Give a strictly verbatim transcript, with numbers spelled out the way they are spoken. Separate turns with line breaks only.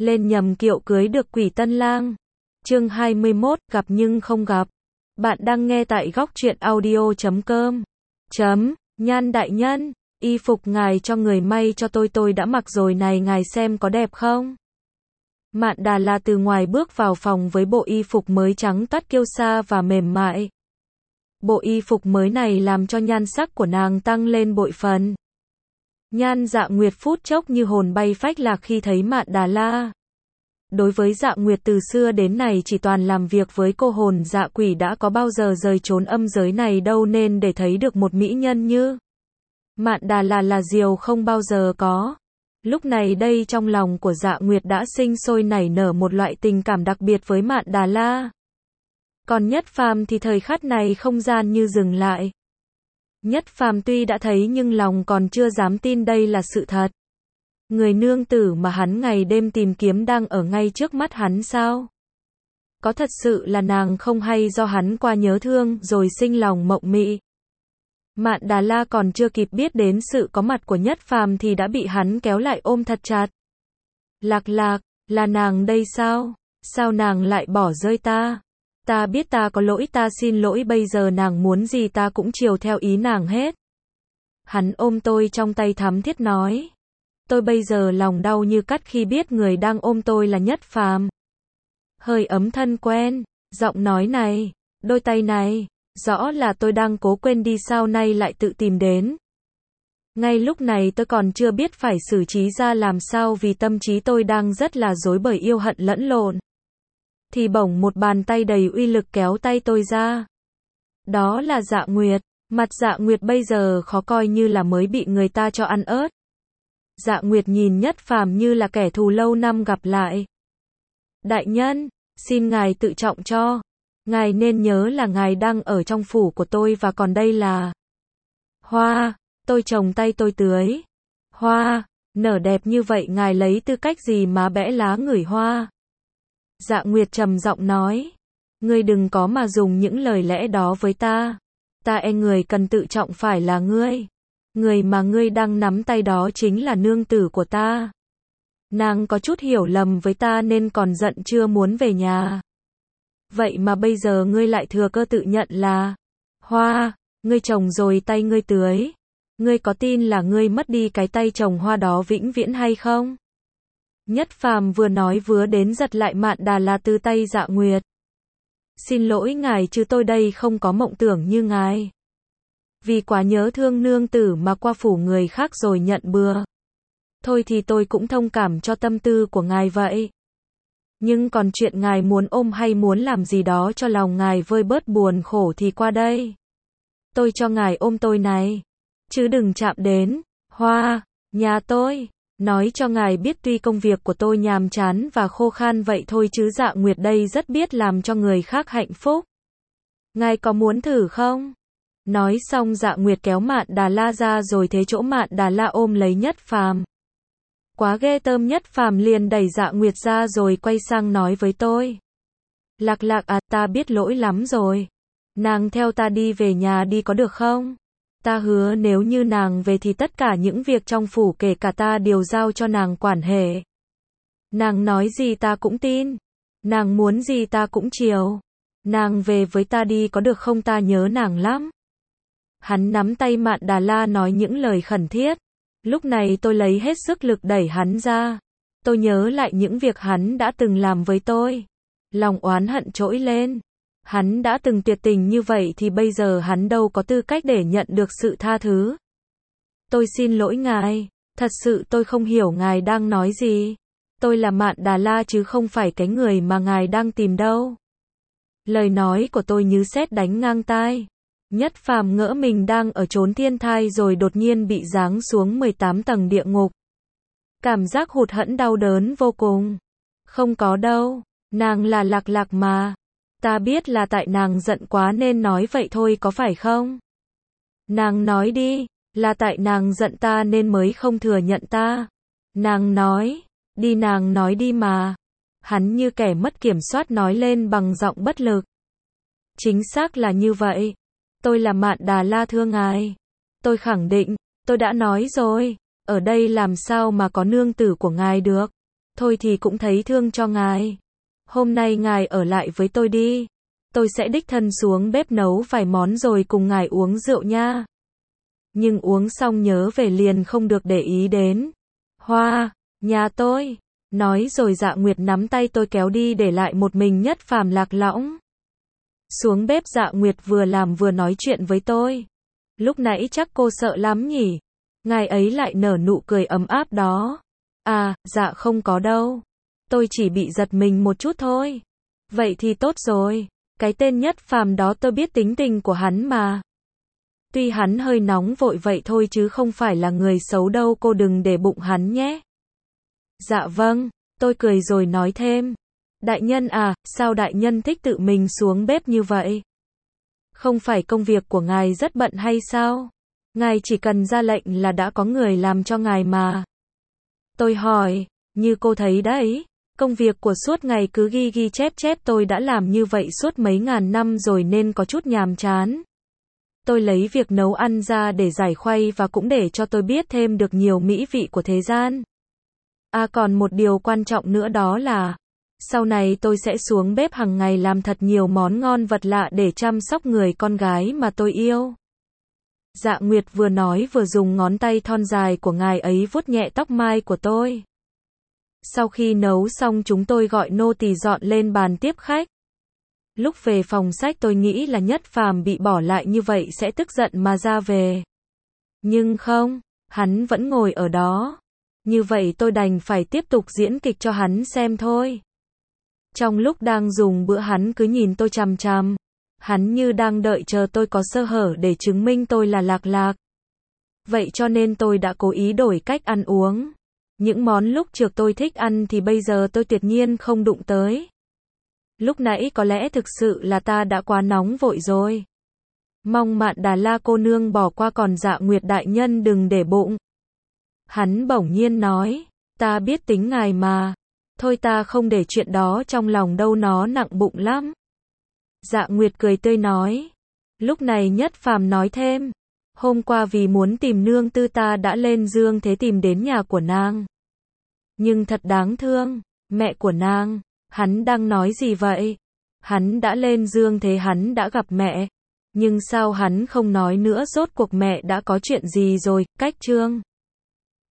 lên nhầm kiệu cưới được quỷ tân lang. Chương hai mươi mốt, gặp nhưng không gặp. Bạn đang nghe tại góc truyện audio chấm com. Chấm, Nhan đại nhân, y phục ngài cho người may cho tôi tôi đã mặc rồi này, ngài xem có đẹp không? Mạn Đà La từ ngoài bước vào phòng với bộ y phục mới trắng toát kiêu sa và mềm mại. Bộ y phục mới này làm cho nhan sắc của nàng tăng lên bội phần. Nhan Dạ Nguyệt phút chốc như hồn bay phách lạc khi thấy Mạn Đà La. Đối với Dạ Nguyệt từ xưa đến nay chỉ toàn làm việc với cô hồn dạ quỷ, đã có bao giờ rời trốn âm giới này đâu, nên để thấy được một mỹ nhân như Mạn Đà La là điều không bao giờ có. Lúc này đây trong lòng của Dạ Nguyệt đã sinh sôi nảy nở một loại tình cảm đặc biệt với Mạn Đà La. Còn Nhất Phàm thì thời khắc này không gian như dừng lại. Nhất Phàm tuy đã thấy nhưng lòng còn chưa dám tin đây là sự thật. Người nương tử mà hắn ngày đêm tìm kiếm đang ở ngay trước mắt hắn sao? Có thật sự là nàng không, hay do hắn qua nhớ thương rồi sinh lòng mộng mị? Mạn Đà La còn chưa kịp biết đến sự có mặt của Nhất Phàm thì đã bị hắn kéo lại ôm thật chặt. Lạc Lạc, là nàng đây sao? Sao nàng lại bỏ rơi ta? Ta biết ta có lỗi, ta xin lỗi, bây giờ nàng muốn gì ta cũng chiều theo ý nàng hết. Hắn ôm tôi trong tay thắm thiết nói. Tôi bây giờ lòng đau như cắt khi biết người đang ôm tôi là Nhất Phàm. Hơi ấm thân quen, giọng nói này, đôi tay này, rõ là tôi đang cố quên đi, sao nay lại tự tìm đến. Ngay lúc này tôi còn chưa biết phải xử trí ra làm sao, vì tâm trí tôi đang rất là rối bời, yêu hận lẫn lộn. Thì bỗng một bàn tay đầy uy lực kéo tay tôi ra. Đó là Dạ Nguyệt. Mặt Dạ Nguyệt bây giờ khó coi như là mới bị người ta cho ăn ớt. Dạ Nguyệt nhìn Nhất Phàm như là kẻ thù lâu năm gặp lại. Đại nhân, xin ngài tự trọng cho. Ngài nên nhớ là ngài đang ở trong phủ của tôi, và còn đây là hoa, tôi trồng tay tôi tưới. Hoa, nở đẹp như vậy ngài lấy tư cách gì mà bẽ lá ngửi hoa? Dạ Nguyệt trầm giọng nói. Ngươi đừng có mà dùng những lời lẽ đó với ta. Ta e người cần tự trọng phải là ngươi. Người mà ngươi đang nắm tay đó chính là nương tử của ta. Nàng có chút hiểu lầm với ta nên còn giận chưa muốn về nhà. Vậy mà bây giờ ngươi lại thừa cơ tự nhận là hoa, ngươi trồng rồi tay ngươi tưới. Ngươi có tin là ngươi mất đi cái tay trồng hoa đó vĩnh viễn hay không? Nhất Phàm vừa nói vừa đến giật lại Mạn Đà La từ tay Dạ Nguyệt. Xin lỗi ngài, chứ tôi đây không có mộng tưởng như ngài. Vì quá nhớ thương nương tử mà qua phủ người khác rồi nhận bừa. Thôi thì tôi cũng thông cảm cho tâm tư của ngài vậy. Nhưng còn chuyện ngài muốn ôm hay muốn làm gì đó cho lòng ngài vơi bớt buồn khổ thì qua đây. Tôi cho ngài ôm tôi này. Chứ đừng chạm đến hoa nhà tôi. Nói cho ngài biết tuy công việc của tôi nhàm chán và khô khan vậy thôi, chứ Dạ Nguyệt đây rất biết làm cho người khác hạnh phúc. Ngài có muốn thử không? Nói xong Dạ Nguyệt kéo Mạn Đà La ra rồi thế chỗ Mạn Đà La ôm lấy Nhất Phàm. Quá ghê tởm. Nhất Phàm liền đẩy Dạ Nguyệt ra rồi quay sang nói với tôi. Lạc Lạc à, ta biết lỗi lắm rồi. Nàng theo ta đi về nhà đi có được không? Ta hứa nếu như nàng về thì tất cả những việc trong phủ kể cả ta đều giao cho nàng quản hệ. Nàng nói gì ta cũng tin. Nàng muốn gì ta cũng chiều. Nàng về với ta đi có được không, ta nhớ nàng lắm. Hắn nắm tay Mạn Đà La nói những lời khẩn thiết. Lúc này tôi lấy hết sức lực đẩy hắn ra. Tôi nhớ lại những việc hắn đã từng làm với tôi. Lòng oán hận trỗi lên. Hắn đã từng tuyệt tình như vậy thì bây giờ hắn đâu có tư cách để nhận được sự tha thứ. Tôi xin lỗi ngài. Thật sự tôi không hiểu ngài đang nói gì. Tôi là Mạn Đà La chứ không phải cái người mà ngài đang tìm đâu. Lời nói của tôi như sét đánh ngang tai. Nhất Phàm ngỡ mình đang ở chốn thiên thai rồi đột nhiên bị giáng xuống mười tám tầng địa ngục. Cảm giác hụt hẫng đau đớn vô cùng. Không có đâu, nàng là Lạc Lạc mà. Ta biết là tại nàng giận quá nên nói vậy thôi có phải không? Nàng nói đi, là tại nàng giận ta nên mới không thừa nhận ta. Nàng nói, đi nàng nói đi mà. Hắn như kẻ mất kiểm soát nói lên bằng giọng bất lực. Chính xác là như vậy. Tôi là Mạn Đà La thưa ngài. Tôi khẳng định, tôi đã nói rồi, ở đây làm sao mà có nương tử của ngài được. thôi thì cũng thấy thương cho ngài. Hôm nay ngài ở lại với tôi đi. Tôi sẽ đích thân xuống bếp nấu vài món rồi cùng ngài uống rượu nha. Nhưng uống xong nhớ về liền không được để ý đến. Hoa, nhà tôi. Nói rồi Dạ Nguyệt nắm tay tôi kéo đi để lại một mình Nhất Phàm lạc lõng. Xuống bếp Dạ Nguyệt vừa làm vừa nói chuyện với tôi. Lúc nãy chắc cô sợ lắm nhỉ? Ngài ấy lại nở nụ cười ấm áp đó. À, dạ không có đâu. Tôi chỉ bị giật mình một chút thôi. Vậy thì tốt rồi. Cái tên Nhất Phàm đó tôi biết tính tình của hắn mà. Tuy hắn hơi nóng vội vậy thôi chứ không phải là người xấu đâu, cô đừng để bụng hắn nhé. Dạ vâng, tôi cười rồi nói thêm. Đại nhân à, sao đại nhân thích tự mình xuống bếp như vậy? Không phải công việc của ngài rất bận hay sao? Ngài chỉ cần ra lệnh là đã có người làm cho ngài mà. Tôi hỏi, như cô thấy đấy, công việc của suốt ngày cứ ghi ghi chép chép tôi đã làm như vậy suốt mấy ngàn năm rồi nên có chút nhàm chán. Tôi lấy việc nấu ăn ra để giải khuây và cũng để cho tôi biết thêm được nhiều mỹ vị của thế gian. À còn một điều quan trọng nữa đó là, sau này tôi sẽ xuống bếp hàng ngày làm thật nhiều món ngon vật lạ để chăm sóc người con gái mà tôi yêu. Dạ Nguyệt vừa nói vừa dùng ngón tay thon dài của ngài ấy vuốt nhẹ tóc mai của tôi. Sau khi nấu xong chúng tôi gọi nô tỳ dọn lên bàn tiếp khách. Lúc về phòng sách tôi nghĩ là Nhất Phàm bị bỏ lại như vậy sẽ tức giận mà ra về. Nhưng không, hắn vẫn ngồi ở đó. Như vậy tôi đành phải tiếp tục diễn kịch cho hắn xem thôi. Trong lúc đang dùng bữa hắn cứ nhìn tôi chằm chằm. Hắn như đang đợi chờ tôi có sơ hở để chứng minh tôi là Lạc Lạc. Vậy cho nên tôi đã cố ý đổi cách ăn uống. Những món lúc trước tôi thích ăn thì bây giờ tôi tuyệt nhiên không đụng tới. Lúc nãy có lẽ thực sự là ta đã quá nóng vội rồi. Mong Mạn Đà La cô nương bỏ qua, còn Dạ Nguyệt đại nhân đừng để bụng. Hắn bỗng nhiên nói, ta biết tính ngài mà. Thôi ta không để chuyện đó trong lòng đâu, nó nặng bụng lắm. Dạ Nguyệt cười tươi nói. Lúc này Nhất Phàm nói thêm, hôm qua vì muốn tìm nương tư ta đã lên Dương Thế tìm đến nhà của nàng. Nhưng thật đáng thương, mẹ của nàng, hắn đang nói gì vậy? Hắn đã lên Dương Thế, hắn đã gặp mẹ. Nhưng sao hắn không nói nữa, rốt cuộc mẹ đã có chuyện gì rồi? Cách chương